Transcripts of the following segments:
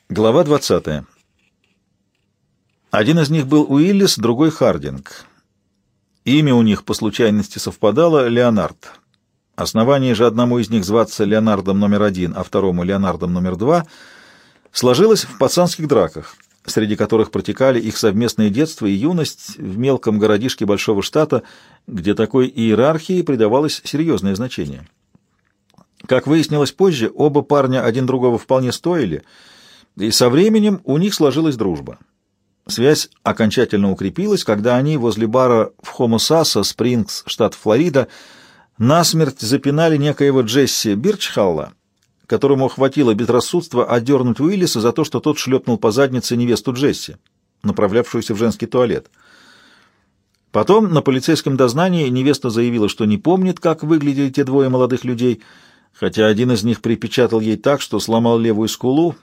Глава 20. Один из них был Уиллис, другой Хардинг. Имя у них по случайности совпадало — Леонард. Основание же одному из них зваться Леонардом номер 1, а второму Леонардом номер 2 сложилось в пацанских драках, среди которых протекали их совместное детство и юность в мелком городишке большого штата, где такой иерархии придавалось серьезное значение. Как выяснилось позже, оба парня один другого вполне стоили, и со временем у них сложилась дружба. Связь окончательно укрепилась, когда они возле бара в Хомосаса, Спрингс, штат Флорида, насмерть запинали некоего Джесси Бирчхалла, которому хватило безрассудства одернуть Уиллиса за то, что тот шлепнул по заднице невесту Джесси, направлявшуюся в женский туалет. Потом на полицейском дознании невеста заявила, что не помнит, как выглядели те двое молодых людей, хотя один из них припечатал ей так, что сломал левую скулу.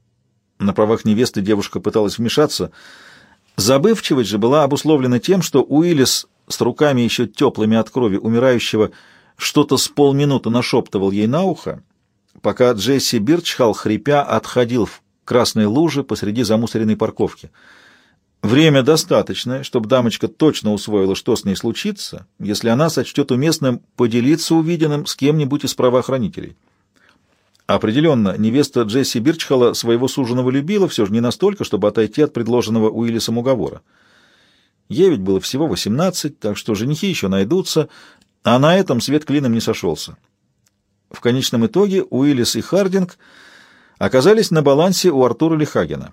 На правах невесты девушка пыталась вмешаться. Забывчивость же была обусловлена тем, что Уиллис с руками еще теплыми от крови умирающего что-то с полминуты нашептывал ей на ухо, пока Джесси Бирчхалл, хрипя, отходил в красной луже посреди замусоренной парковки. Время достаточное, чтобы дамочка точно усвоила, что с ней случится, если она сочтет уместным поделиться увиденным с кем-нибудь из правоохранителей. Определенно, невеста Джесси Бирчхалла своего суженого любила, все же не настолько, чтобы отойти от предложенного Уиллисом уговора. Ей ведь было всего 18, так что женихи еще найдутся, а на этом свет клином не сошелся. В конечном итоге Уиллис и Хардинг оказались на балансе у Артура Лихагена.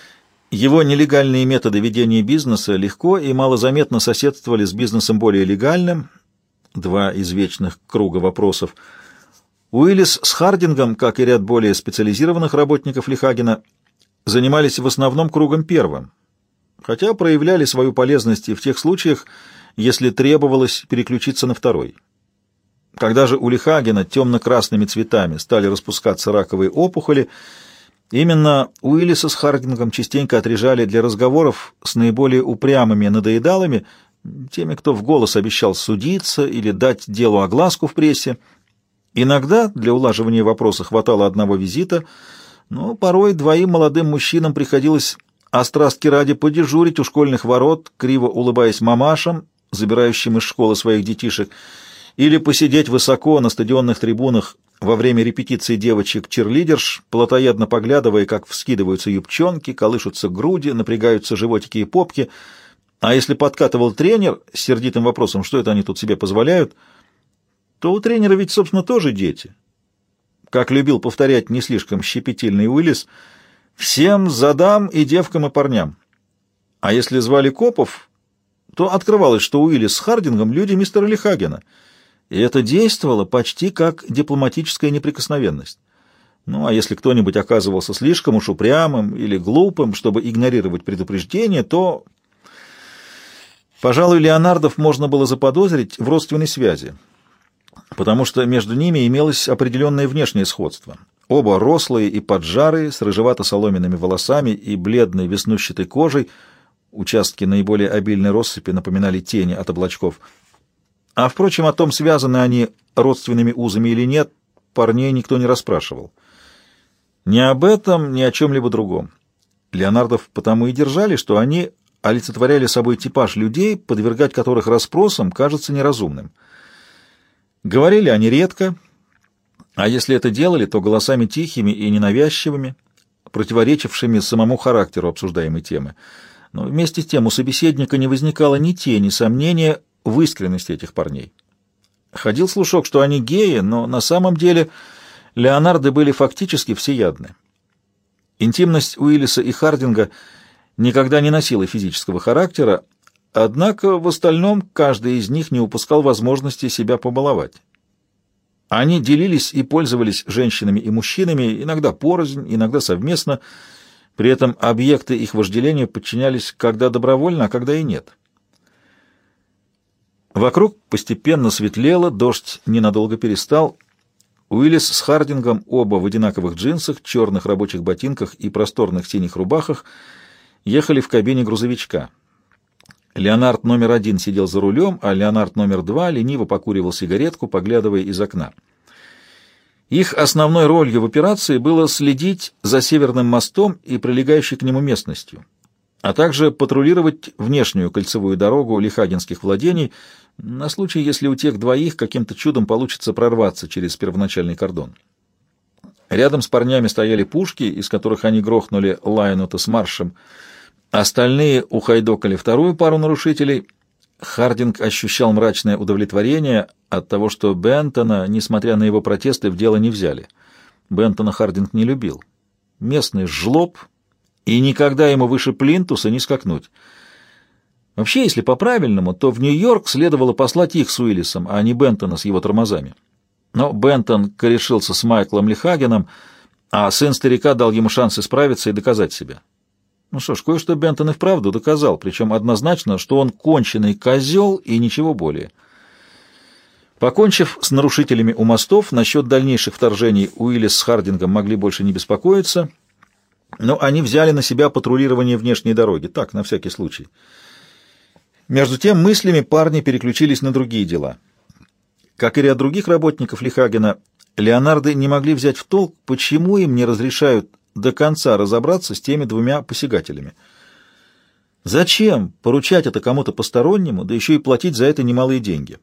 Его нелегальные методы ведения бизнеса легко и малозаметно соседствовали с бизнесом более легальным, два из вечных круга вопросов. Уиллис с Хардингом, как и ряд более специализированных работников Лихагена, занимались в основном кругом первым, хотя проявляли свою полезность и в тех случаях, если требовалось переключиться на второй. Когда же у Лихагена темно-красными цветами стали распускаться раковые опухоли, именно Уиллиса с Хардингом частенько отрежали для разговоров с наиболее упрямыми надоедалами, теми, кто в голос обещал судиться или дать делу огласку в прессе. Иногда для улаживания вопроса хватало одного визита, но порой двоим молодым мужчинам приходилось острастки ради подежурить у школьных ворот, криво улыбаясь мамашам, забирающим из школы своих детишек, или посидеть высоко на стадионных трибунах во время репетиции девочек-черлидерш, плотоядно поглядывая, как вскидываются юбчонки, колышутся груди, напрягаются животики и попки. А если подкатывал тренер с сердитым вопросом, что это они тут себе позволяют, то у тренера ведь, собственно, тоже дети. Как любил повторять не слишком щепетильный Уиллис, всем задам и девкам, и парням. А если звали копов, то открывалось, что Уиллис с Хардингом — люди мистера Лихагена, и это действовало почти как дипломатическая неприкосновенность. Ну, а если кто-нибудь оказывался слишком уж упрямым или глупым, чтобы игнорировать предупреждение, то, пожалуй, Леонардов можно было заподозрить в родственной связи, потому что между ними имелось определенное внешнее сходство. Оба рослые и поджарые, с рыжевато-соломенными волосами и бледной веснущатой кожей, участки наиболее обильной россыпи напоминали тени от облачков. А, впрочем, о том, связаны они родственными узами или нет, парней никто не расспрашивал. Ни об этом, ни о чем-либо другом. Леонардов потому и держали, что они олицетворяли собой типаж людей, подвергать которых расспросам кажется неразумным. Говорили они редко, а если это делали, то голосами тихими и ненавязчивыми, противоречившими самому характеру обсуждаемой темы. Но вместе с тем у собеседника не возникало ни тени сомнения в искренности этих парней. Ходил слушок, что они геи, но на самом деле Леонарды были фактически всеядны. Интимность Уиллиса и Хардинга никогда не носила физического характера, однако в остальном каждый из них не упускал возможности себя побаловать. Они делились и пользовались женщинами и мужчинами, иногда порознь, иногда совместно, при этом объекты их вожделения подчинялись когда добровольно, а когда и нет. Вокруг постепенно светлело, дождь ненадолго перестал. Уиллис с Хардингом, оба в одинаковых джинсах, черных рабочих ботинках и просторных синих рубахах, ехали в кабине грузовичка. Леонард номер 1 сидел за рулем, а Леонард номер 2 лениво покуривал сигаретку, поглядывая из окна. Их основной ролью в операции было следить за Северным мостом и прилегающей к нему местностью, а также патрулировать внешнюю кольцевую дорогу лихагинских владений на случай, если у тех двоих каким-то чудом получится прорваться через первоначальный кордон. Рядом с парнями стояли пушки, из которых они грохнули Лайнута с Маршем. Остальные ухайдокали вторую пару нарушителей. Хардинг ощущал мрачное удовлетворение от того, что Бентона, несмотря на его протесты, в дело не взяли. Бентона Хардинг не любил. Местный жлоб, и никогда ему выше плинтуса не скакнуть. Вообще, если по-правильному, то в Нью-Йорк следовало послать их с Уиллисом, а не Бентона с его тормозами. Но Бентон корешился с Майклом Лихагеном, а сын старика дал ему шанс исправиться и доказать себя. Ну что ж, кое-что Бентон и вправду доказал, причем однозначно, что он конченый козел и ничего более. Покончив с нарушителями у мостов, насчет дальнейших вторжений Уиллис с Хардингом могли больше не беспокоиться, но они взяли на себя патрулирование внешней дороги, так, на всякий случай. Между тем мыслями парни переключились на другие дела. Как и ряд других работников Лихагена, Леонарды не могли взять в толк, почему им не разрешают до конца разобраться с теми двумя посягателями. Зачем поручать это кому-то постороннему, да еще и платить за это немалые деньги?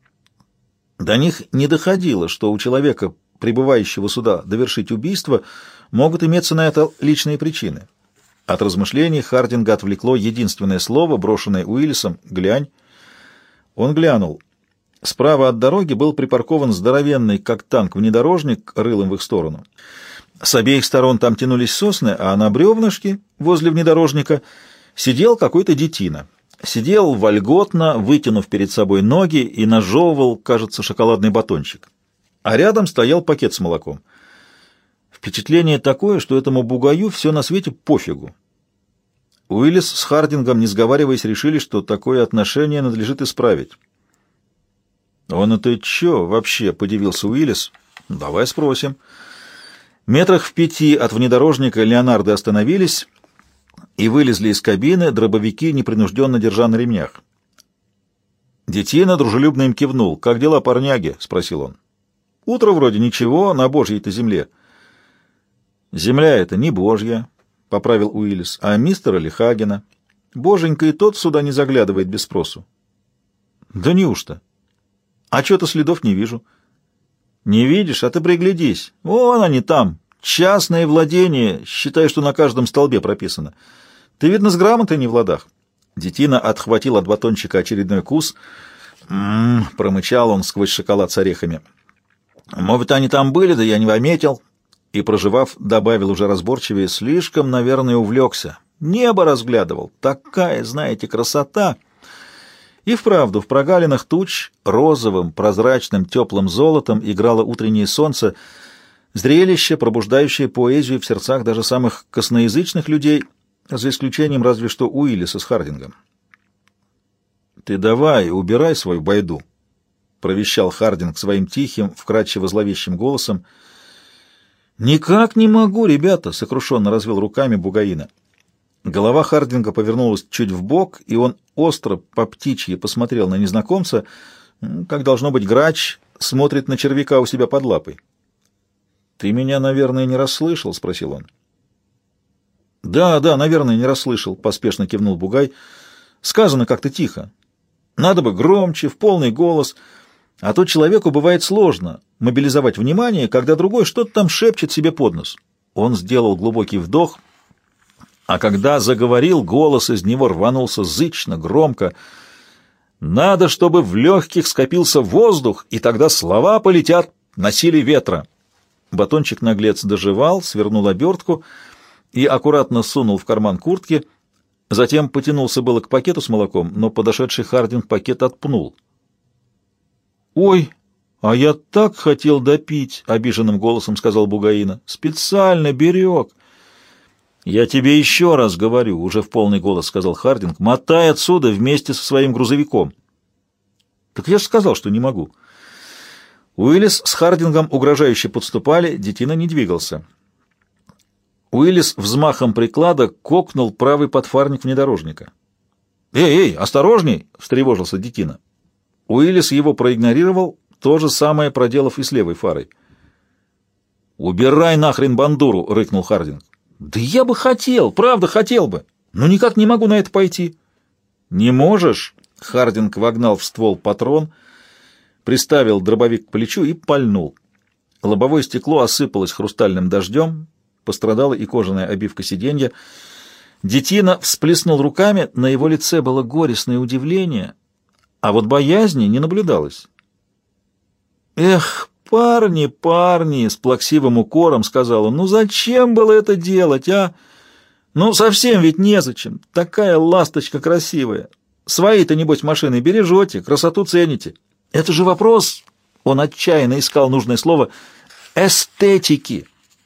До них не доходило, что у человека, прибывающего сюда довершить убийство, могут иметься на это личные причины. От размышлений Хардинга отвлекло единственное слово, брошенное Уиллисом: «Глянь». Он глянул. Справа от дороги был припаркован здоровенный, как танк, внедорожник рылом в их сторону. С обеих сторон там тянулись сосны, а на бревнышке возле внедорожника сидел какой-то детина. Сидел вольготно, вытянув перед собой ноги, и нажевывал, кажется, шоколадный батончик. А рядом стоял пакет с молоком. Впечатление такое, что этому бугаю все на свете пофигу. Уиллис с Хардингом, не сговариваясь, решили, что такое отношение надлежит исправить. «Он это чё вообще?» — подивился Уиллис. «Давай спросим». Метрах в 5 от внедорожника Леонарды остановились и вылезли из кабины, дробовики непринужденно держа на ремнях. Детина дружелюбно им кивнул. «Как дела, парняги?» — спросил он. «Утро вроде ничего, на божьей-то земле». «Земля эта не божья», — поправил Уиллис, — «а мистера Лихагена. Боженька и тот сюда не заглядывает без спросу». «Да неужто? А чё-то следов не вижу». «Не видишь? А ты приглядись. Вон они там. Частное владение. Считай, что на каждом столбе прописано. Ты, видно, с грамотой не в ладах». Детина отхватил от батончика очередной кус. Промычал он сквозь шоколад с орехами. «Может, они там были, да я не заметил». И, прожевав, добавил уже разборчивее: «Слишком, наверное, увлекся. Небо разглядывал. Такая, знаете, красота». И вправду, в прогалинах туч розовым, прозрачным, теплым золотом играло утреннее солнце, зрелище, пробуждающее поэзию в сердцах даже самых косноязычных людей, за исключением разве что Уиллиса с Хардингом. «Ты давай, убирай свою байду», — провещал Хардинг своим тихим, вкрадчиво зловещим голосом. «Никак не могу, ребята», — сокрушенно развел руками бугаина. Голова Хардинга повернулась чуть вбок, и он остро по птичьи посмотрел на незнакомца, как, должно быть, грач смотрит на червяка у себя под лапой. «Ты меня, наверное, не расслышал?» — спросил он. «Да, наверное, не расслышал», — поспешно кивнул бугай. «Сказано как-то тихо. Надо бы громче, в полный голос, а то человеку бывает сложно мобилизовать внимание, когда другой что-то там шепчет себе под нос». Он сделал глубокий вдох, а когда заговорил, голос из него рванулся зычно, громко. «Надо, чтобы в легких скопился воздух, и тогда слова полетят на силе ветра». Батончик-наглец дожевал, свернул обертку и аккуратно сунул в карман куртки, затем потянулся было к пакету с молоком, но подошедший Хардинг пакет отпнул. «Ой, а я так хотел допить», — обиженным голосом сказал бугаина. «Специально берег». «Я тебе еще раз говорю», — уже в полный голос сказал Хардинг, — «мотай отсюда вместе со своим грузовиком». «Так я же сказал, что не могу». Уиллис с Хардингом угрожающе подступали, детина не двигался. Уиллис взмахом приклада кокнул правый подфарник внедорожника. «Эй, осторожней!» — встревожился детина. Уиллис его проигнорировал, то же самое проделав и с левой фарой. «Убирай нахрен бандуру!» — рыкнул Хардинг. «Да я бы хотел, правда хотел бы, но никак не могу на это пойти». «Не можешь?» — Хардинг вогнал в ствол патрон, приставил дробовик к плечу и пальнул. Лобовое стекло осыпалось хрустальным дождем, пострадала и кожаная обивка сиденья. Детина всплеснул руками, на его лице было горестное удивление, а вот боязни не наблюдалось. «Эх, парни, парни!» — с плаксивым укором сказал он. «Ну зачем было это делать, а? Ну совсем ведь незачем. Такая ласточка красивая. Свои-то, небось, машины бережете, красоту цените. Это же вопрос...» Он отчаянно искал нужное слово «эстетики».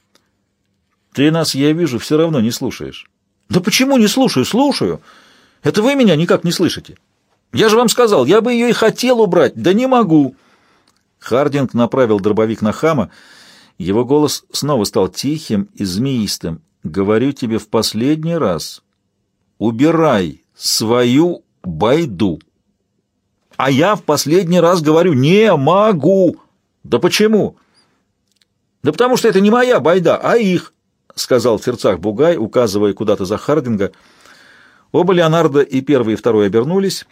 «Ты нас, я вижу, все равно не слушаешь». «Да почему не слушаю? Слушаю. Это вы меня никак не слышите. Я же вам сказал, я бы ее и хотел убрать, да не могу». Хардинг направил дробовик на хама. Его голос снова стал тихим и змеистым. «Говорю тебе в последний раз. Убирай свою байду». «А я в последний раз говорю, не могу». «Да почему?» «Да потому что это не моя байда, а их», — сказал в сердцах Бугай, указывая куда-то за Хардинга. Оба Леонардо, и первый, и второй, обернулись.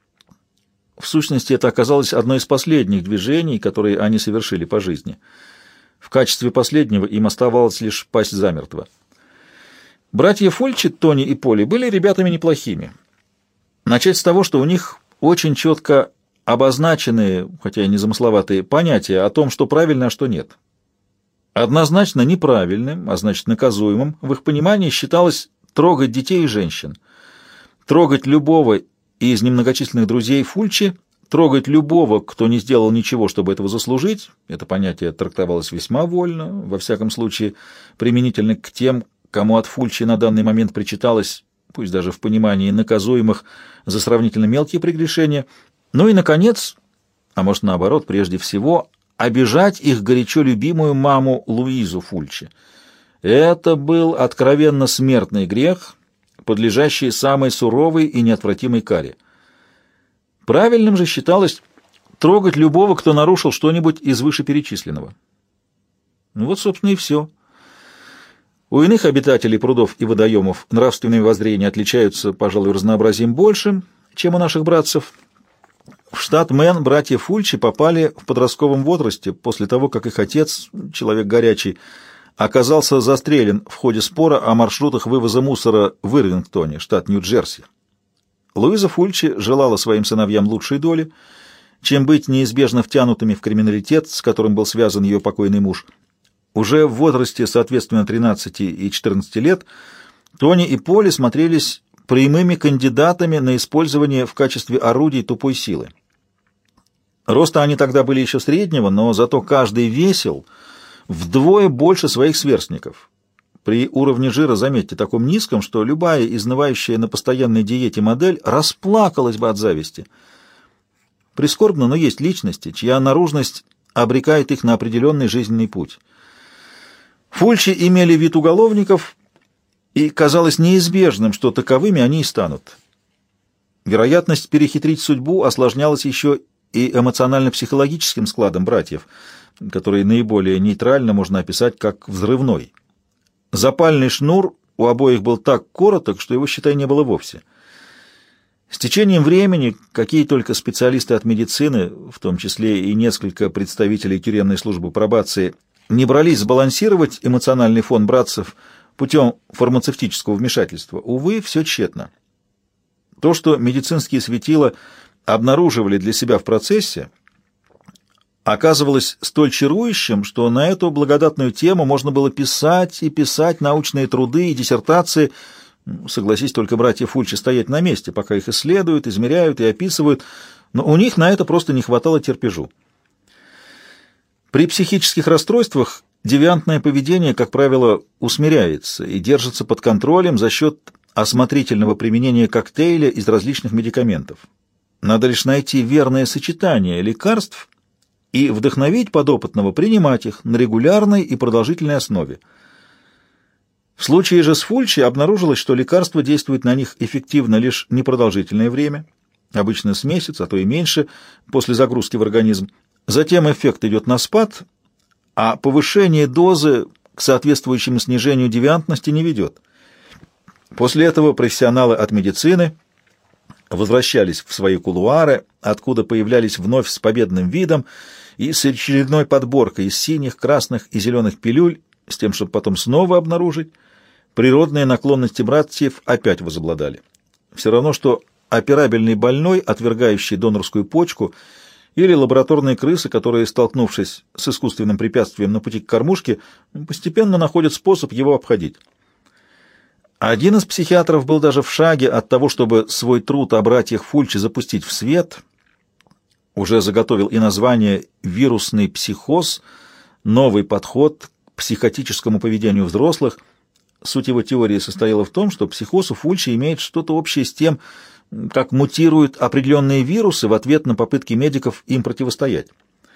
В сущности, это оказалось одно из последних движений, которые они совершили по жизни. В качестве последнего им оставалось лишь пасть замертво. Братья Фульчи, Тони и Поли, были ребятами неплохими. Начать с того, что у них очень четко обозначенные, хотя и незамысловатые, понятия о том, что правильно, а что нет. Однозначно неправильным, а значит наказуемым, в их понимании считалось трогать детей и женщин, трогать любого из немногочисленных друзей Фульчи, трогать любого, кто не сделал ничего, чтобы этого заслужить. Это понятие трактовалось весьма вольно, во всяком случае применительно к тем, кому от Фульчи на данный момент причиталось, пусть даже в понимании наказуемых за сравнительно мелкие прегрешения. Ну и, наконец, а может наоборот, прежде всего, обижать их горячо любимую маму Луизу Фульчи. Это был откровенно смертный грех, подлежащий самой суровой и неотвратимой каре. Правильным же считалось трогать любого, кто нарушил что-нибудь из вышеперечисленного. Ну вот, собственно, и все. У иных обитателей прудов и водоемов нравственные воззрения отличаются, пожалуй, разнообразием большим, чем у наших братцев. В штат Мэн братья Фульчи попали в подростковом возрасте после того, как их отец, человек горячий, оказался застрелен в ходе спора о маршрутах вывоза мусора в Ирвингтоне, штат Нью-Джерси. Луиза Фульчи желала своим сыновьям лучшей доли, чем быть неизбежно втянутыми в криминалитет, с которым был связан ее покойный муж. Уже в возрасте, соответственно, 13 и 14 лет, Тони и Поли смотрелись прямыми кандидатами на использование в качестве орудий тупой силы. Роста они тогда были еще среднего, но зато каждый весил вдвое больше своих сверстников. При уровне жира, заметьте, таком низком, что любая изнывающая на постоянной диете модель расплакалась бы от зависти. Прискорбно, но есть личности, чья наружность обрекает их на определенный жизненный путь. Фульчи имели вид уголовников, и казалось неизбежным, что таковыми они и станут. Вероятность перехитрить судьбу осложнялась еще и эмоционально-психологическим складом братьев, который наиболее нейтрально можно описать как взрывной. Запальный шнур у обоих был так короток, что его, считай, не было вовсе. С течением времени какие только специалисты от медицины, в том числе и несколько представителей тюремной службы пробации, не брались сбалансировать эмоциональный фон братцев путем фармацевтического вмешательства. Увы, все тщетно. То, что медицинские светила обнаруживали для себя в процессе, оказывалось столь чарующим, что на эту благодатную тему можно было писать и писать научные труды и диссертации. Согласись, только братья Фульчи стоять на месте, пока их исследуют, измеряют и описывают, но у них на это просто не хватало терпежу. При психических расстройствах девиантное поведение, как правило, усмиряется и держится под контролем за счет осмотрительного применения коктейля из различных медикаментов. Надо лишь найти верное сочетание лекарств и вдохновить подопытного принимать их на регулярной и продолжительной основе. В случае же с Фульчи обнаружилось, что лекарство действует на них эффективно лишь непродолжительное время, обычно с месяц, а то и меньше, после загрузки в организм. Затем эффект идет на спад, а повышение дозы к соответствующему снижению девиантности не ведет. После этого профессионалы от медицины возвращались в свои кулуары, откуда появлялись вновь с победным видом и с очередной подборкой из синих, красных и зеленых пилюль, с тем, чтобы потом снова обнаружить, природные наклонности братьев опять возобладали. Все равно, что операбельный больной, отвергающий донорскую почку, или лабораторные крысы, которые, столкнувшись с искусственным препятствием на пути к кормушке, постепенно находят способ его обходить. Один из психиатров был даже в шаге от того, чтобы свой труд о братьях Фульчи запустить в свет, уже заготовил и название «Вирусный психоз», новый подход к психотическому поведению взрослых. Суть его теории состояла в том, что психоз у Фульчи имеет что-то общее с тем, как мутируют определенные вирусы в ответ на попытки медиков им противостоять.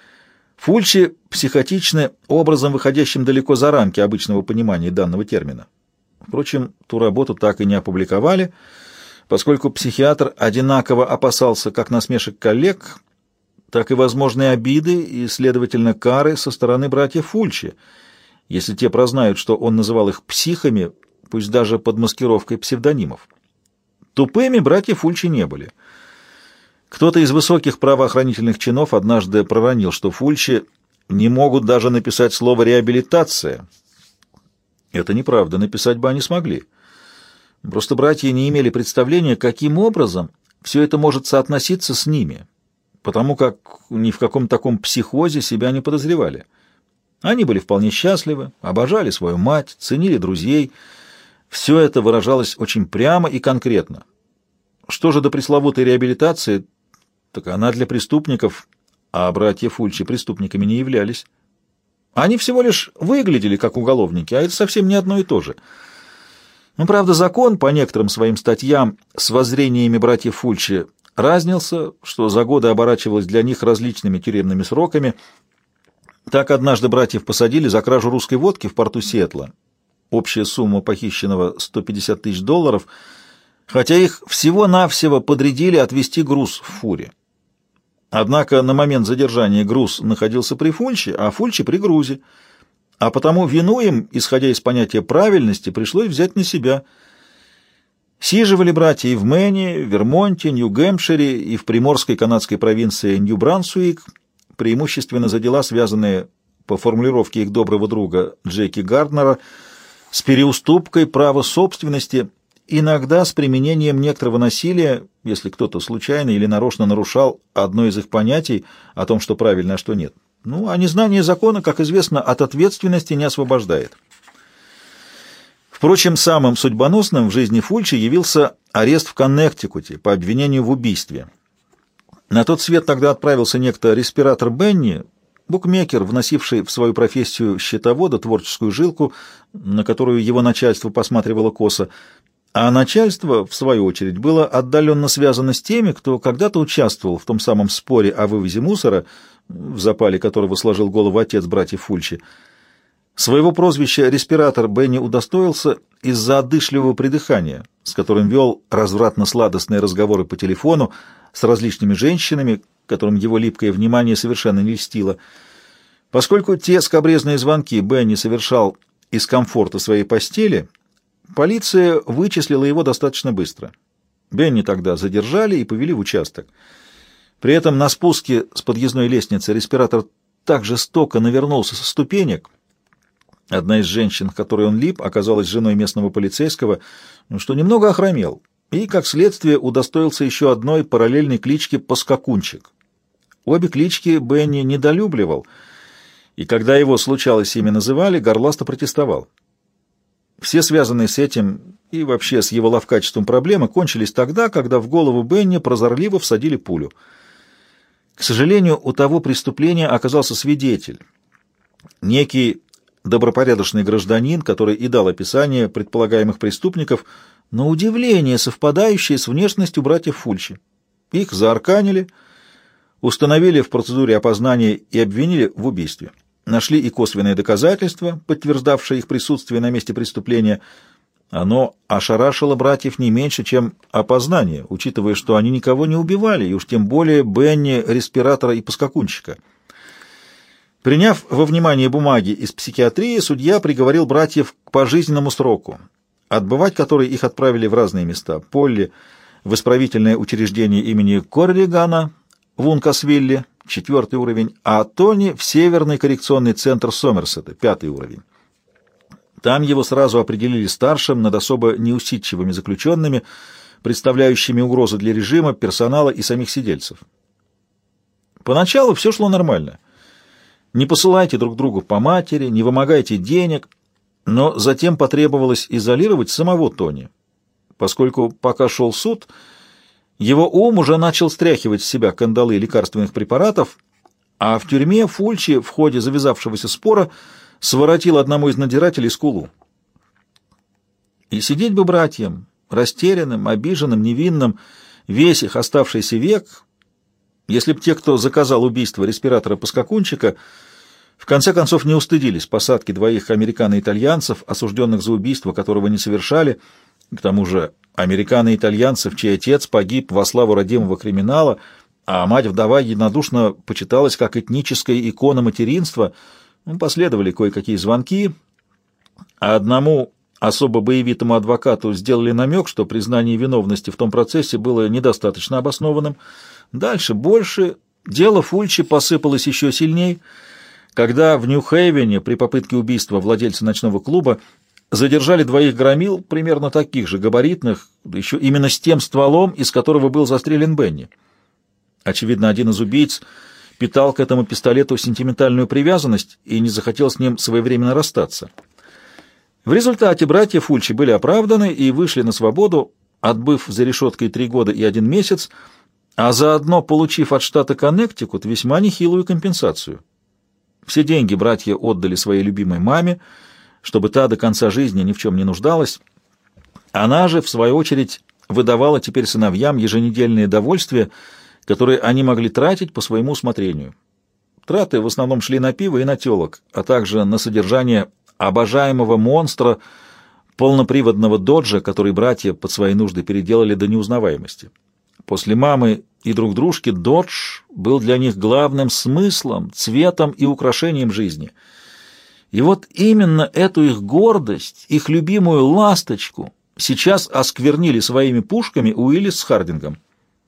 Фульчи психотичны образом, выходящим далеко за рамки обычного понимания данного термина. Впрочем, ту работу так и не опубликовали, поскольку психиатр одинаково опасался как насмешек коллег, так и возможной обиды и, следовательно, кары со стороны братьев Фульчи, если те прознают, что он называл их психами, пусть даже под маскировкой псевдонимов. Тупыми братья Фульчи не были. Кто-то из высоких правоохранительных чинов однажды проронил, что Фульчи не могут даже написать слово «реабилитация». Это неправда, написать бы они смогли. Просто братья не имели представления, каким образом все это может соотноситься с ними, потому как ни в каком таком психозе себя не подозревали. Они были вполне счастливы, обожали свою мать, ценили друзей. Все это выражалось очень прямо и конкретно. Что же до пресловутой реабилитации, так она для преступников, а братья Фульчи преступниками не являлись. Они всего лишь выглядели как уголовники, а это совсем не одно и то же. Но, правда, закон по некоторым своим статьям с воззрениями братьев Фульчи разнился, что за годы оборачивалось для них различными тюремными сроками. Так однажды братьев посадили за кражу русской водки в порту Сиэтла. Общая сумма похищенного $150 тысяч, хотя их всего-навсего подрядили отвезти груз в фуре. Однако на момент задержания груз находился при Фульчи, а Фульчи при грузе, а потому вину им, исходя из понятия правильности, пришлось взять на себя. Сиживали братья и в Мэне, Вермонте, Нью-Гэмпшире и в приморской канадской провинции Нью-Брансуик, преимущественно за дела, связанные, по формулировке их доброго друга Джеки Гарднера, с переуступкой права собственности, иногда с применением некоторого насилия, если кто-то случайно или нарочно нарушал одно из их понятий о том, что правильно, а что нет. А незнание закона, как известно, от ответственности не освобождает. Впрочем, самым судьбоносным в жизни Фульчи явился арест в Коннектикуте по обвинению в убийстве. На тот свет тогда отправился некто респиратор Бенни, букмекер, вносивший в свою профессию счетовода творческую жилку, на которую его начальство посматривало косо, а начальство, в свою очередь, было отдаленно связано с теми, кто когда-то участвовал в том самом споре о вывозе мусора, в запале которого сложил голову отец братьев Фульчи. Своего прозвища «респиратор» Бенни удостоился из-за одышливого придыхания, с которым вел развратно-сладостные разговоры по телефону с различными женщинами, которым его липкое внимание совершенно не льстило. Поскольку те скабрезные звонки Бенни совершал из комфорта своей постели, полиция вычислила его достаточно быстро. Бенни тогда задержали и повели в участок. При этом на спуске с подъездной лестницы респиратор так жестоко навернулся со ступенек. Одна из женщин, к которой он лип, оказалась женой местного полицейского, что немного охромел, и, как следствие, удостоился еще одной параллельной клички «Поскакунчик». Обе клички Бенни недолюбливал, и когда его случалось ими называли, горласто протестовал. Все связанные с этим и вообще с его ловкачеством проблемы кончились тогда, когда в голову Бенни прозорливо всадили пулю. К сожалению, у того преступления оказался свидетель, некий добропорядочный гражданин, который и дал описание предполагаемых преступников, на удивление совпадающее с внешностью братьев Фульчи. Их заарканили, установили в процедуре опознания и обвинили в убийстве. Нашли и косвенные доказательства, подтверждавшие их присутствие на месте преступления. Оно ошарашило братьев не меньше, чем опознание, учитывая, что они никого не убивали, и уж тем более Бенни, респиратора и поскакунчика. Приняв во внимание бумаги из психиатрии, судья приговорил братьев к пожизненному сроку, отбывать который их отправили в разные места. Полли — в исправительное учреждение имени Корригана в Ункасвилле, 4 уровень, а Тони в Северный коррекционный центр Сомерсета, 5 уровень. Там его сразу определили старшим над особо неусидчивыми заключенными, представляющими угрозу для режима, персонала и самих сидельцев. Поначалу все шло нормально. Не посылайте друг другу по матери, не вымогайте денег, но затем потребовалось изолировать самого Тони, поскольку пока шел суд, его ум уже начал стряхивать с себя кандалы лекарственных препаратов, а в тюрьме Фульчи в ходе завязавшегося спора своротил одному из надзирателей скулу. И сидеть бы братьям, растерянным, обиженным, невинным, весь их оставшийся век, если б те, кто заказал убийство респиратора-поскакунчика, в конце концов не устыдились посадки двоих американо-итальянцев, осужденных за убийство, которого не совершали. К тому же американо-итальянцев, чей отец погиб во славу родимого криминала, а мать-вдова единодушно почиталась как этническая икона материнства, последовали кое-какие звонки, а одному особо боевитому адвокату сделали намек, что признание виновности в том процессе было недостаточно обоснованным. Дальше больше. Дело Фульчи посыпалось еще сильней, когда в Нью-Хейвене при попытке убийства владельца ночного клуба задержали двоих громил, примерно таких же габаритных, еще именно с тем стволом, из которого был застрелен Бенни. Очевидно, один из убийц питал к этому пистолету сентиментальную привязанность и не захотел с ним своевременно расстаться. В результате братья Фульчи были оправданы и вышли на свободу, отбыв за решеткой 3 года и 1 месяц, а заодно получив от штата Коннектикут весьма нехилую компенсацию. Все деньги братья отдали своей любимой маме, чтобы та до конца жизни ни в чем не нуждалась. Она же, в свою очередь, выдавала теперь сыновьям еженедельные довольствия, которые они могли тратить по своему усмотрению. Траты в основном шли на пиво и на телок, а также на содержание обожаемого монстра, полноприводного доджа, который братья под свои нужды переделали до неузнаваемости. После мамы и друг дружки додж был для них главным смыслом, цветом и украшением жизни. И вот именно эту их гордость, их любимую ласточку, сейчас осквернили своими пушками Уиллис с Хардингом.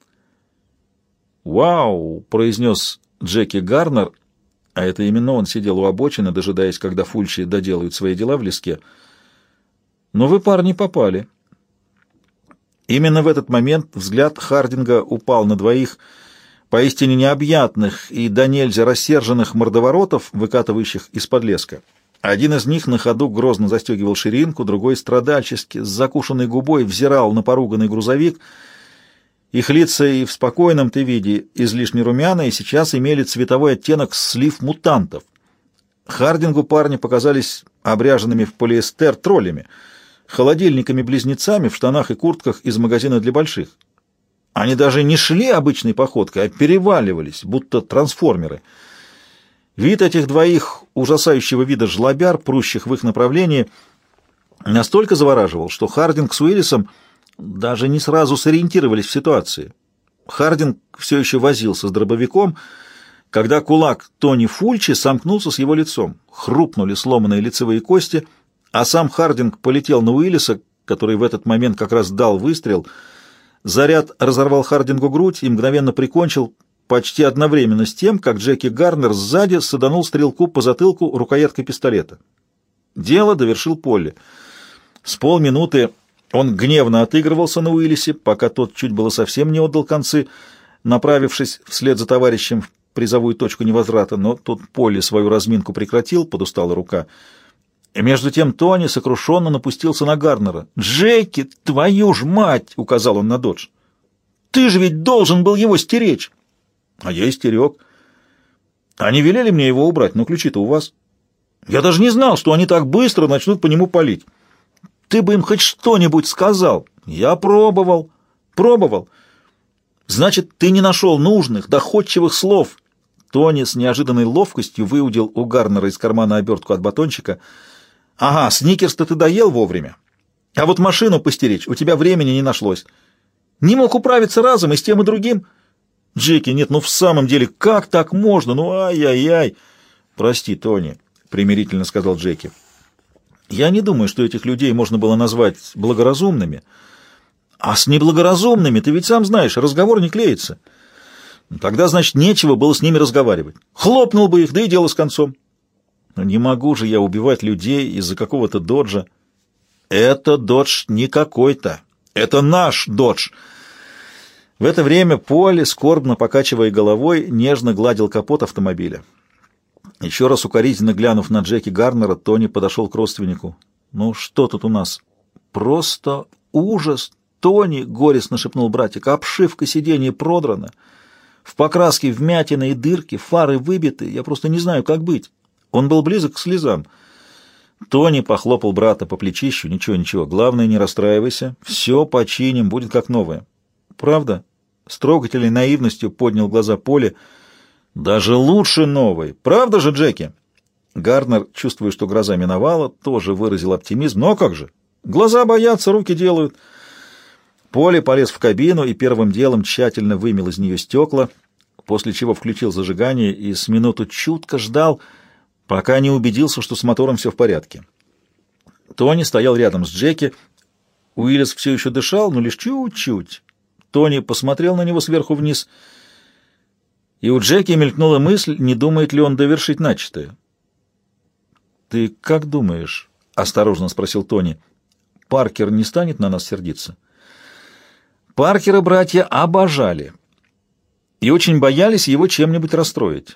«Вау!» — произнес Джеки Гарнер, а это именно он сидел у обочины, дожидаясь, когда Фульчи доделают свои дела в леске. «Но вы, парни, попали». Именно в этот момент взгляд Хардинга упал на двоих поистине необъятных и до нельзя рассерженных мордоворотов, выкатывающих из-под леска. Один из них на ходу грозно застегивал ширинку, другой страдальчески, с закушенной губой, взирал на поруганный грузовик. Их лица и в спокойном-то виде излишне румяные сейчас имели цветовой оттенок слив мутантов. Хардингу парни показались обряженными в полиэстер троллями, холодильниками-близнецами в штанах и куртках из магазина для больших. Они даже не шли обычной походкой, а переваливались, будто трансформеры. Вид этих двоих ужасающего вида жлобяр, прущих в их направлении, настолько завораживал, что Хардинг с Уиллисом даже не сразу сориентировались в ситуации. Хардинг все еще возился с дробовиком, когда кулак Тони Фульчи сомкнулся с его лицом. Хрупнули сломанные лицевые кости, а сам Хардинг полетел на Уиллиса, который в этот момент как раз дал выстрел. Заряд разорвал Хардингу грудь и мгновенно прикончил, почти одновременно с тем, как Джеки Гарнер сзади саданул стрелку по затылку рукояткой пистолета. Дело довершил Полли. С полминуты он гневно отыгрывался на Уиллисе, пока тот чуть было совсем не отдал концы, направившись вслед за товарищем в призовую точку невозврата, но тут Полли свою разминку прекратил, подустала рука. И между тем Тони сокрушенно напустился на Гарнера. «Джеки, твою ж мать!» — указал он на додж. «Ты же ведь должен был его стеречь!» «А я и стерег. Они велели мне его убрать, но ключи-то у вас. Я даже не знал, что они так быстро начнут по нему палить. Ты бы им хоть что-нибудь сказал. Я пробовал. Значит, ты не нашел нужных, доходчивых слов». Тони с неожиданной ловкостью выудил у Гарнера из кармана обертку от батончика. «Ага, сникерс-то ты доел вовремя. А вот машину постеречь у тебя времени не нашлось. Не мог управиться разом и с тем, и другим. Джеки, нет, ну в самом деле, как так можно? Ну ай-яй-яй. «Прости, Тони», — примирительно сказал Джеки. «Я не думаю, что этих людей можно было назвать благоразумными. А с неблагоразумными, ты ведь сам знаешь, разговор не клеится. Тогда, значит, нечего было с ними разговаривать. Хлопнул бы их, да и дело с концом. Но не могу же я убивать людей из-за какого-то доджа». «Это додж не какой-то. Это наш додж». В это время Поли, скорбно покачивая головой, нежно гладил капот автомобиля. Еще раз укоризненно глянув на Джеки Гарнера, Тони подошел к родственнику. «Ну, что тут у нас?» «Просто ужас, Тони!» — горестно шепнул братик. «Обшивка сиденья продрана, в покраске вмятины и дырки, фары выбиты. Я просто не знаю, как быть». Он был близок к слезам. Тони похлопал брата по плечищу. «Ничего, ничего, главное, не расстраивайся. Все починим, будет как новое». «Правда?» — с трогательной наивностью поднял глаза Поли. «Даже лучше новой. Правда же, Джеки?» Гарнер, чувствуя, что гроза миновала, тоже выразил оптимизм. «Но как же? Глаза боятся, руки делают». Поли полез в кабину и первым делом тщательно вымел из нее стекла, после чего включил зажигание и с минуту чутко ждал, пока не убедился, что с мотором все в порядке. Тони стоял рядом с Джеки. Уиллис все еще дышал, но лишь чуть-чуть. Тони посмотрел на него сверху вниз, и у Джеки мелькнула мысль, не думает ли он довершить начатое. «Ты как думаешь?» — осторожно спросил Тони. «Паркер не станет на нас сердиться?» Паркера братья обожали и очень боялись его чем-нибудь расстроить.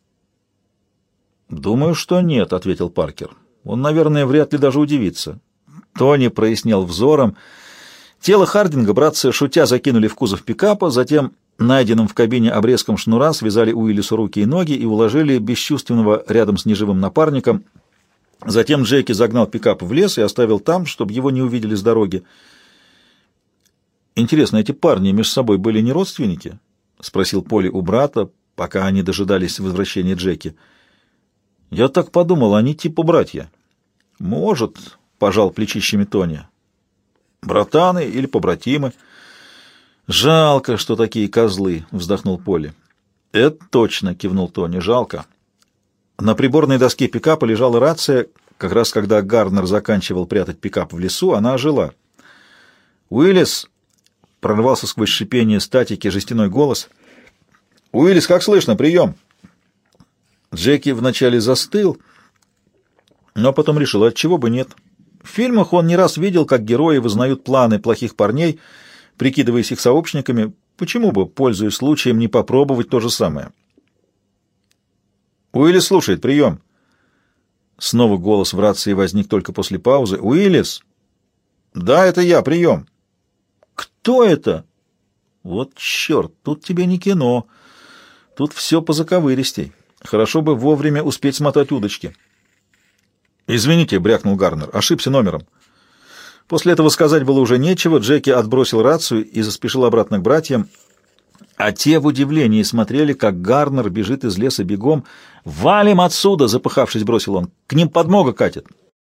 «Думаю, что нет», — ответил Паркер. «Он, наверное, вряд ли даже удивится». Тони прояснял взором. Тело Хардинга братцы, шутя, закинули в кузов пикапа, затем найденным в кабине обрезком шнура связали Уиллису руки и ноги и уложили бесчувственного рядом с неживым напарником. Затем Джеки загнал пикап в лес и оставил там, чтобы его не увидели с дороги. «Интересно, эти парни между собой были не родственники?» — спросил Поли у брата, пока они дожидались возвращения Джеки. «Я так подумал, они типа братья». «Может», — пожал плечищами Тони. «Братаны или побратимы». «Жалко, что такие козлы», — вздохнул Поли. «Это точно», — кивнул Тони, — «жалко». На приборной доске пикапа лежала рация. Как раз когда Гарнер заканчивал прятать пикап в лесу, она ожила. «Уиллис!» — прорвался сквозь шипение статики жестяной голос. «Уиллис, как слышно? Прием!» Джеки вначале застыл, но потом решил, отчего бы нет. В фильмах он не раз видел, как герои вызнают планы плохих парней, прикидываясь их сообщниками. Почему бы, пользуясь случаем, не попробовать то же самое? «Уиллис слушает, прием!» Снова голос в рации возник только после паузы. «Уиллис!» «Да, это я, прием!» «Кто это?» «Вот черт, тут тебе не кино. Тут все по заковыристей. Хорошо бы вовремя успеть смотать удочки». «Извините», — брякнул Гарнер, — «ошибся номером». После этого сказать было уже нечего. Джеки отбросил рацию и заспешил обратно к братьям. А те в удивлении смотрели, как Гарнер бежит из леса бегом. «Валим отсюда!» — запыхавшись, бросил он. «К ним подмога катит!»